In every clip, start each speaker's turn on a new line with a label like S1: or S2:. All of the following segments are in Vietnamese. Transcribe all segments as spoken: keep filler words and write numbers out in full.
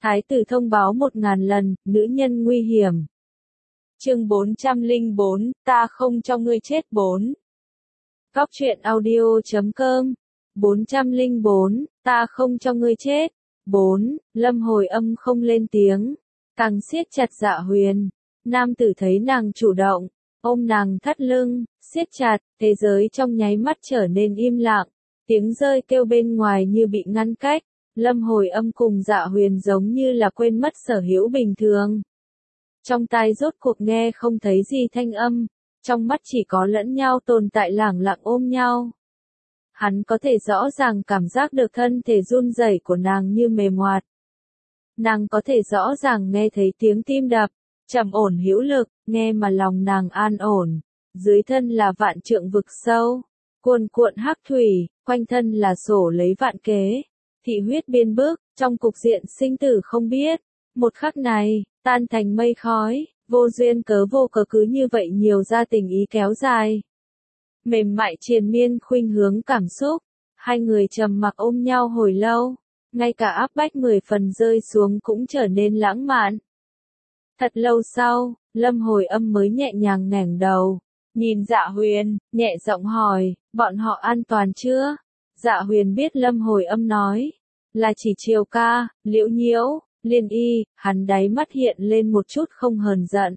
S1: Thái tử thông báo một ngàn lần, nữ nhân nguy hiểm. Chương bốn trăm lẻ bốn, ta không cho ngươi chết bốn. Góc truyện audio chấm com. bốn trăm lẻ bốn, ta không cho ngươi chết. bốn. Lâm Hồi Âm không lên tiếng, càng siết chặt Dạ Huyền. Nam tử thấy nàng chủ động, ôm nàng thắt lưng, siết chặt, thế giới trong nháy mắt trở nên im lặng. Tiếng rơi kêu bên ngoài như bị ngăn cách. Lâm Hồi Âm cùng Dạ Huyền giống như là quên mất sở hữu bình thường. Trong tai rốt cuộc nghe không thấy gì thanh âm, trong mắt chỉ có lẫn nhau tồn tại lẳng lặng ôm nhau. Hắn có thể rõ ràng cảm giác được thân thể run rẩy của nàng như mềm hoạt. Nàng có thể rõ ràng nghe thấy tiếng tim đập, trầm ổn hữu lực, nghe mà lòng nàng an ổn. Dưới thân là vạn trượng vực sâu, cuồn cuộn hắc thủy, quanh thân là sổ lấy vạn kế. Thị huyết biên bước, trong cục diện sinh tử không biết. Một khắc này, tan thành mây khói, vô duyên cớ vô cớ cứ như vậy nhiều ra tình ý kéo dài. Mềm mại triền miên khuynh hướng cảm xúc, hai người trầm mặc ôm nhau hồi lâu, ngay cả áp bách mười phần rơi xuống cũng trở nên lãng mạn. Thật lâu sau, Lâm Hồi Âm mới nhẹ nhàng ngẩng đầu, nhìn Dạ Huyền, nhẹ giọng hỏi, bọn họ an toàn chưa? Dạ Huyền biết Lâm Hồi Âm nói là chỉ Triều ca, Liễu Nhiễu, Liên Y, hắn đáy mắt hiện lên một chút không hờn giận.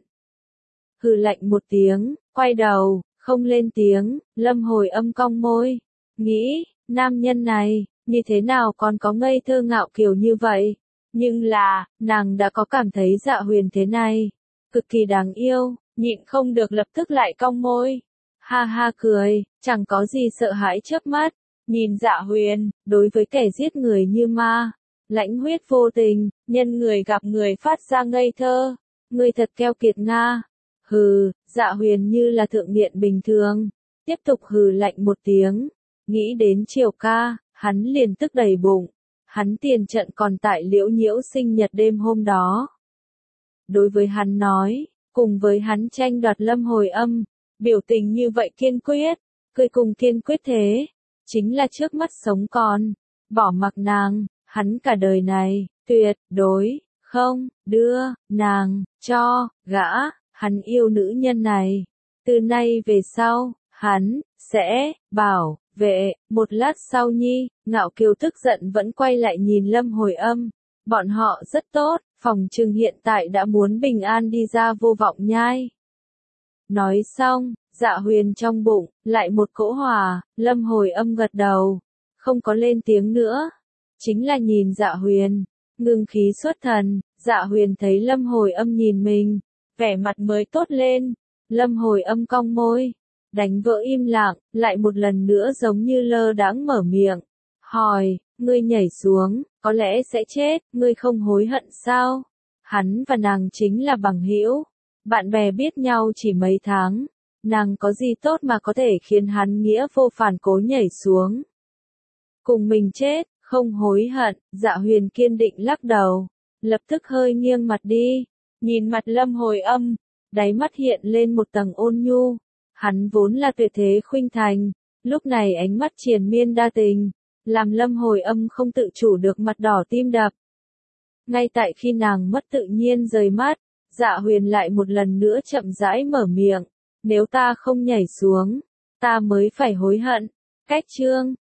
S1: Hừ lạnh một tiếng, quay đầu, không lên tiếng. Lâm Hồi Âm cong môi, nghĩ, nam nhân này, như thế nào còn có ngây thơ ngạo kiều như vậy? Nhưng là, nàng đã có cảm thấy Dạ Huyền thế này, cực kỳ đáng yêu, nhịn không được lập tức lại cong môi. Ha ha cười, chẳng có gì sợ hãi chớp mắt. Nhìn Dạ Huyền, đối với kẻ giết người như ma, lãnh huyết vô tình, nhân người gặp người phát ra ngây thơ, người thật keo kiệt nga. Hừ, Dạ Huyền như là thượng nghiện bình thường, tiếp tục hừ lạnh một tiếng, nghĩ đến Triều ca, hắn liền tức đầy bụng, hắn tiền trận còn tại Liễu Nhiễu sinh nhật đêm hôm đó. Đối với hắn nói, cùng với hắn tranh đoạt Lâm Hồi Âm, biểu tình như vậy kiên quyết, cười cùng kiên quyết thế. Chính là trước mắt sống còn, bỏ mặc nàng, hắn cả đời này, tuyệt đối, không, đưa, nàng, cho, gã, hắn yêu nữ nhân này. Từ nay về sau, hắn, sẽ, bảo, vệ. Một lát sau nhi, Ngạo Kiều tức giận vẫn quay lại nhìn Lâm Hồi Âm. Bọn họ rất tốt, phòng trừng hiện tại đã muốn bình an đi ra Vô Vọng Nhai. Nói xong, Dạ Huyền trong bụng, lại một cỗ hỏa. Lâm Hồi Âm gật đầu, không có lên tiếng nữa. Chính là nhìn Dạ Huyền, ngưng khí xuất thần. Dạ Huyền thấy Lâm Hồi Âm nhìn mình, vẻ mặt mới tốt lên. Lâm Hồi Âm cong môi, đánh vỡ im lặng, lại một lần nữa giống như lơ đãng mở miệng. Hỏi, ngươi nhảy xuống, có lẽ sẽ chết, ngươi không hối hận sao? Hắn và nàng chính là bằng hữu, bạn bè biết nhau chỉ mấy tháng. Nàng có gì tốt mà có thể khiến hắn nghĩa vô phản cố nhảy xuống? Cùng mình chết, không hối hận. Dạ Huyền kiên định lắc đầu, lập tức hơi nghiêng mặt đi, nhìn mặt Lâm Hồi Âm, đáy mắt hiện lên một tầng ôn nhu. Hắn vốn là tuyệt thế khuynh thành, lúc này ánh mắt triền miên đa tình, làm Lâm Hồi Âm không tự chủ được mặt đỏ tim đập. Ngay tại khi nàng mất tự nhiên rời mắt, Dạ Huyền lại một lần nữa chậm rãi mở miệng. Nếu ta không nhảy xuống, ta mới phải hối hận. Cách chương